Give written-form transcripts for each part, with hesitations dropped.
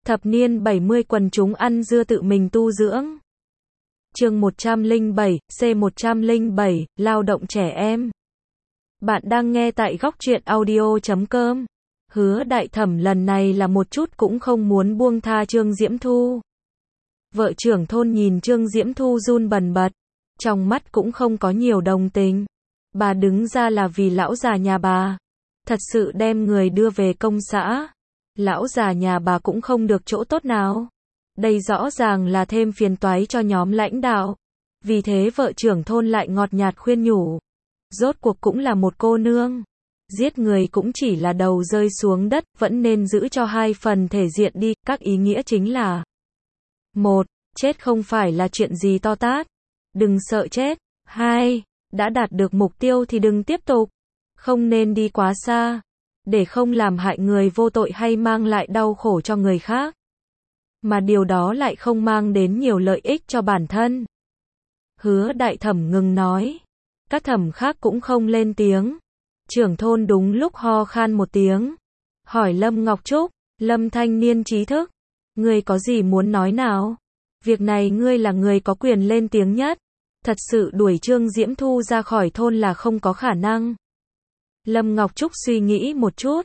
Thập niên 70 quần chúng ăn dưa tự mình tu dưỡng. Chương 107, C107, lao động trẻ em. Bạn đang nghe tại góc truyện audio.com. Hứa Đại Thẩm lần này là một chút cũng không muốn buông tha Trương Diễm Thu. Vợ trưởng thôn nhìn Trương Diễm Thu run bần bật, trong mắt cũng không có nhiều đồng tình. Bà đứng ra là vì lão già nhà bà, thật sự đem người đưa về công xã. Lão già nhà bà cũng không được chỗ tốt nào. Đây rõ ràng là thêm phiền toái cho nhóm lãnh đạo. Vì thế vợ trưởng thôn lại ngọt nhạt khuyên nhủ. Rốt cuộc cũng là một cô nương. Giết người cũng chỉ là đầu rơi xuống đất, vẫn nên giữ cho hai phần thể diện đi. Các ý nghĩa chính là: 1. Chết không phải là chuyện gì to tát. Đừng sợ chết. 2. Đã đạt được mục tiêu thì đừng tiếp tục. Không nên đi quá xa, để không làm hại người vô tội hay mang lại đau khổ cho người khác. Mà điều đó lại không mang đến nhiều lợi ích cho bản thân. Hứa Đại Thẩm ngừng nói. Các thẩm khác cũng không lên tiếng. Trưởng thôn đúng lúc ho khan một tiếng. Hỏi Lâm Ngọc Trúc, Lâm thanh niên trí thức, ngươi có gì muốn nói nào? Việc này ngươi là người có quyền lên tiếng nhất. Thật sự đuổi Trương Diễm Thu ra khỏi thôn là không có khả năng. Lâm Ngọc Trúc suy nghĩ một chút.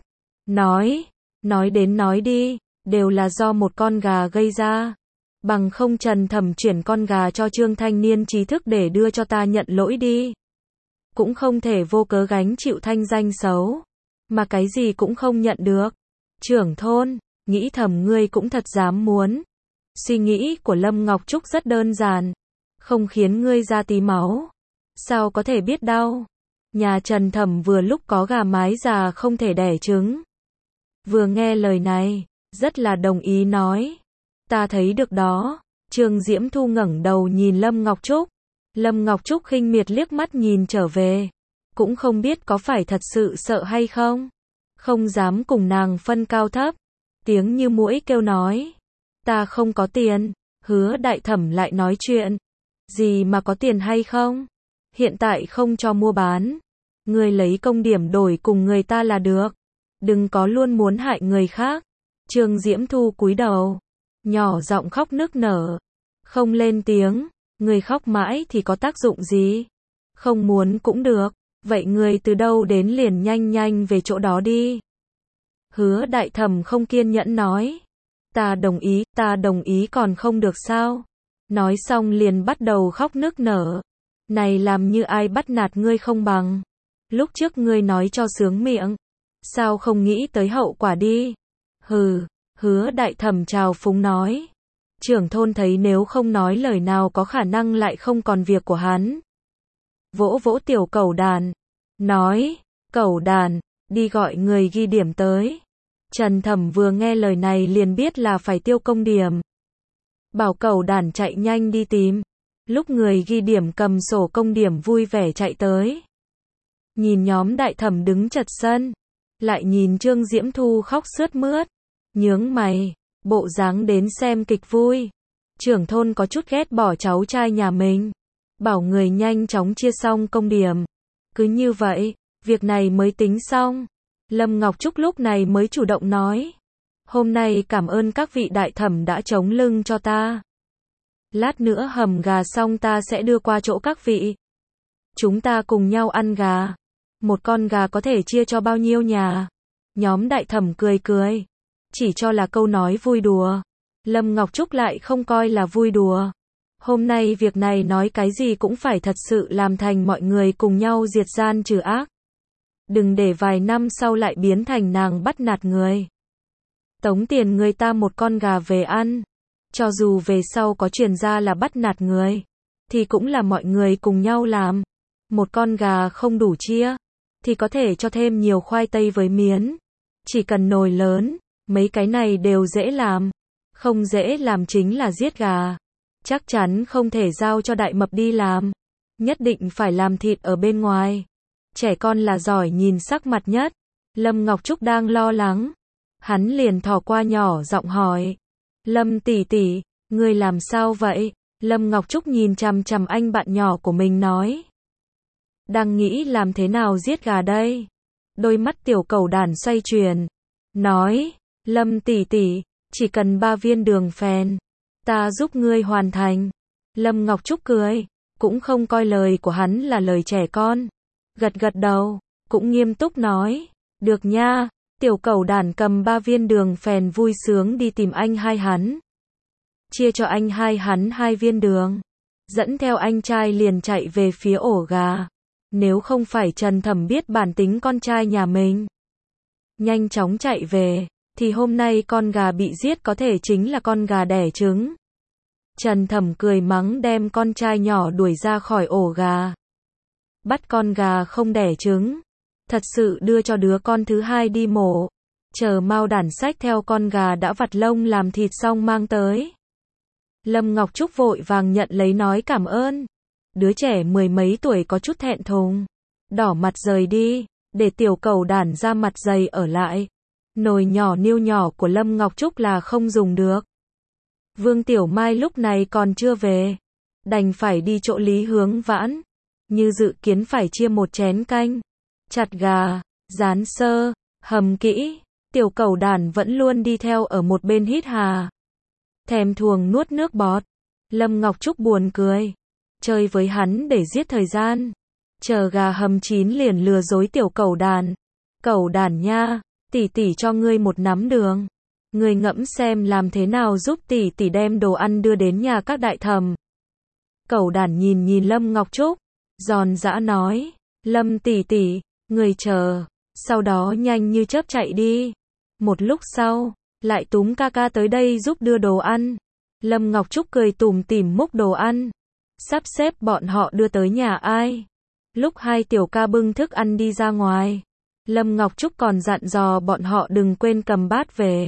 Nói đến nói đi, đều là do một con gà gây ra. Bằng không Trần Thẩm chuyển con gà cho Trương thanh niên trí thức để đưa cho ta nhận lỗi đi. Cũng không thể vô cớ gánh chịu thanh danh xấu, mà cái gì cũng không nhận được. Trưởng thôn, nghĩ thầm ngươi cũng thật dám muốn. Suy nghĩ của Lâm Ngọc Trúc rất đơn giản. Không khiến ngươi ra tí máu, sao có thể biết đau. Nhà Trần Thẩm vừa lúc có gà mái già không thể đẻ trứng. Vừa nghe lời này, rất là đồng ý nói. Ta thấy được đó. Trương Diễm Thu ngẩng đầu nhìn Lâm Ngọc Trúc. Lâm Ngọc Trúc khinh miệt liếc mắt nhìn trở về. Cũng không biết có phải thật sự sợ hay không. Không dám cùng nàng phân cao thấp. Tiếng như muỗi kêu nói. Ta không có tiền. Hứa Đại Thẩm lại nói chuyện. Gì mà có tiền hay không? Hiện tại không cho mua bán. Ngươi lấy công điểm đổi cùng người ta là được. Đừng có luôn muốn hại người khác. Trương Diễm Thu cúi đầu, nhỏ giọng khóc nức nở. Không lên tiếng. Người khóc mãi thì có tác dụng gì? Không muốn cũng được. Vậy người từ đâu đến liền nhanh nhanh về chỗ đó đi. Hứa Đại Thẩm không kiên nhẫn nói. Ta đồng ý còn không được sao? Nói xong liền bắt đầu khóc nức nở. Này làm như ai bắt nạt ngươi không bằng. Lúc trước ngươi nói cho sướng miệng. Sao không nghĩ tới hậu quả đi? Hứa Đại Thẩm trào phúng nói. Trưởng thôn thấy nếu không nói lời nào có khả năng lại không còn việc của hắn. Vỗ vỗ tiểu cẩu đàn. Nói, cẩu đàn, đi gọi người ghi điểm tới. Trần Thẩm vừa nghe lời này liền biết là phải tiêu công điểm. Bảo cẩu đàn chạy nhanh đi tìm. Lúc người ghi điểm cầm sổ công điểm vui vẻ chạy tới. Nhìn nhóm Đại Thẩm đứng chật sân. Lại nhìn Trương Diễm Thu khóc sướt mướt. Nhướng mày, bộ dáng đến xem kịch vui. Trưởng thôn có chút ghét bỏ cháu trai nhà mình. Bảo người nhanh chóng chia xong công điểm. Cứ như vậy, việc này mới tính xong. Lâm Ngọc Trúc lúc này mới chủ động nói. Hôm nay cảm ơn các vị đại thẩm đã chống lưng cho ta. Lát nữa hầm gà xong ta sẽ đưa qua chỗ các vị. Chúng ta cùng nhau ăn gà. Một con gà có thể chia cho bao nhiêu nhà? Nhóm đại thẩm cười cười. Chỉ cho là câu nói vui đùa. Lâm Ngọc Trúc lại không coi là vui đùa. Hôm nay việc này nói cái gì cũng phải thật sự làm thành mọi người cùng nhau diệt gian trừ ác. Đừng để vài năm sau lại biến thành nàng bắt nạt người. Tống tiền người ta một con gà về ăn. Cho dù về sau có truyền ra là bắt nạt người, thì cũng là mọi người cùng nhau làm. Một con gà không đủ chia, thì có thể cho thêm nhiều khoai tây với miến. Chỉ cần nồi lớn, mấy cái này đều dễ làm. Không dễ làm chính là giết gà. Chắc chắn không thể giao cho đại mập đi làm. Nhất định phải làm thịt ở bên ngoài. Trẻ con là giỏi nhìn sắc mặt nhất. Lâm Ngọc Trúc đang lo lắng. Hắn liền thò qua nhỏ giọng hỏi. Lâm tỷ tỷ, ngươi làm sao vậy? Lâm Ngọc Trúc nhìn chằm chằm anh bạn nhỏ của mình nói. Đang nghĩ làm thế nào giết gà đây? Đôi mắt tiểu cẩu đàn xoay chuyển. Nói, Lâm tỷ tỷ, Chỉ cần 3 viên đường phèn, ta giúp ngươi hoàn thành. Lâm Ngọc Trúc cười, cũng không coi lời của hắn là lời trẻ con. Gật gật đầu, cũng nghiêm túc nói, được nha. Tiểu Cẩu Đản cầm 3 viên đường phèn vui sướng đi tìm anh hai hắn. Chia cho anh hai hắn 2 viên đường. Dẫn theo anh trai liền chạy về phía ổ gà. Nếu không phải Trần Thẩm biết bản tính con trai nhà mình, nhanh chóng chạy về, thì hôm nay con gà bị giết có thể chính là con gà đẻ trứng. Trần Thẩm cười mắng đem con trai nhỏ đuổi ra khỏi ổ gà. Bắt con gà không đẻ trứng, thật sự đưa cho đứa con thứ hai đi mổ. Chờ Mao Đản xách theo con gà đã vặt lông làm thịt xong mang tới. Lâm Ngọc Trúc vội vàng nhận lấy nói cảm ơn. Đứa trẻ 10 mấy tuổi có chút thẹn thùng, đỏ mặt rời đi, để Tiểu Cẩu Đản ra mặt dày ở lại. Nồi nhỏ niêu nhỏ của Lâm Ngọc Trúc là không dùng được. Vương Tiểu Mai lúc này còn chưa về, đành phải đi chỗ Lý Hướng Vãn. Như dự kiến phải chia một chén canh, chặt gà, rán sơ, hầm kỹ. Tiểu Cẩu Đản vẫn luôn đi theo ở một bên hít hà, thèm thuồng nuốt nước bọt. Lâm Ngọc Trúc buồn cười, chơi với hắn để giết thời gian. Chờ gà hầm chín liền lừa dối Tiểu Cẩu Đản. Cẩu Đản nha, tỷ tỷ cho ngươi một nắm đường. Ngươi ngẫm xem làm thế nào giúp tỷ tỷ đem đồ ăn đưa đến nhà các đại thẩm. Cẩu Đản nhìn nhìn Lâm Ngọc Trúc, giòn giã nói, Lâm tỷ tỷ, ngươi chờ, sau đó nhanh như chớp chạy đi. Một lúc sau, lại túm ca ca tới đây giúp đưa đồ ăn. Lâm Ngọc Trúc cười tủm tỉm múc đồ ăn, sắp xếp bọn họ đưa tới nhà ai. Lúc hai tiểu ca bưng thức ăn đi ra ngoài, Lâm Ngọc Trúc còn dặn dò bọn họ đừng quên cầm bát về.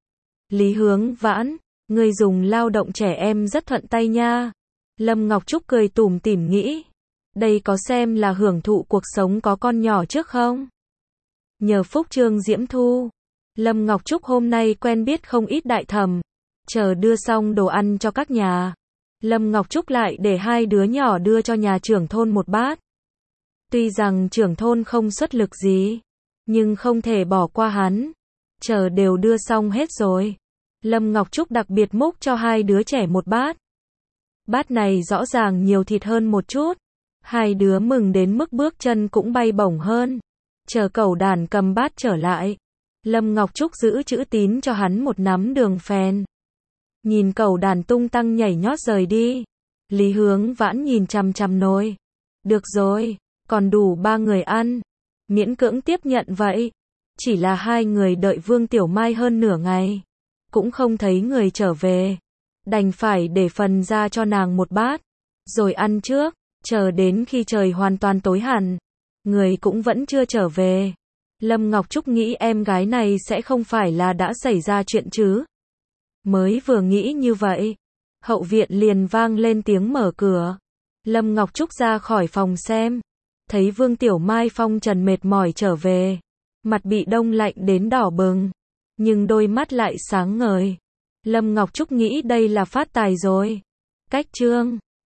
Lý Hướng Vãn, ngươi dùng lao động trẻ em rất thuận tay nha. Lâm Ngọc Trúc cười tủm tỉm nghĩ, đây có xem là hưởng thụ cuộc sống có con nhỏ trước không? Nhờ phúc Trương Diễm Thu, Lâm Ngọc Trúc hôm nay quen biết không ít đại thẩm. Chờ đưa xong đồ ăn cho các nhà, Lâm Ngọc Trúc lại để hai đứa nhỏ đưa cho nhà trưởng thôn một bát. Tuy rằng trưởng thôn không xuất lực gì, nhưng không thể bỏ qua hắn. Chờ đều đưa xong hết rồi, Lâm Ngọc Trúc đặc biệt múc cho hai đứa trẻ một bát. Bát này rõ ràng nhiều thịt hơn một chút. Hai đứa mừng đến mức bước chân cũng bay bổng hơn. Chờ Cẩu Đản cầm bát trở lại, Lâm Ngọc Trúc giữ chữ tín cho hắn một nắm đường phèn. Nhìn Cẩu Đản tung tăng nhảy nhót rời đi, Lý Hướng Vãn nhìn chằm chằm nồi. Được rồi, còn đủ 3 người ăn, miễn cưỡng tiếp nhận vậy. Chỉ là hai người đợi Vương Tiểu Mai hơn nửa ngày, cũng không thấy người trở về. Đành phải để phần ra cho nàng một bát, rồi ăn trước. Chờ đến khi trời hoàn toàn tối hẳn, người cũng vẫn chưa trở về. Lâm Ngọc Trúc nghĩ em gái này sẽ không phải là đã xảy ra chuyện chứ. Mới vừa nghĩ như vậy, hậu viện liền vang lên tiếng mở cửa. Lâm Ngọc Trúc ra khỏi phòng xem, thấy Vương Tiểu Mai phong trần mệt mỏi trở về, mặt bị đông lạnh đến đỏ bừng, nhưng đôi mắt lại sáng ngời. Lâm Ngọc Trúc nghĩ đây là phát tài rồi. Cách chương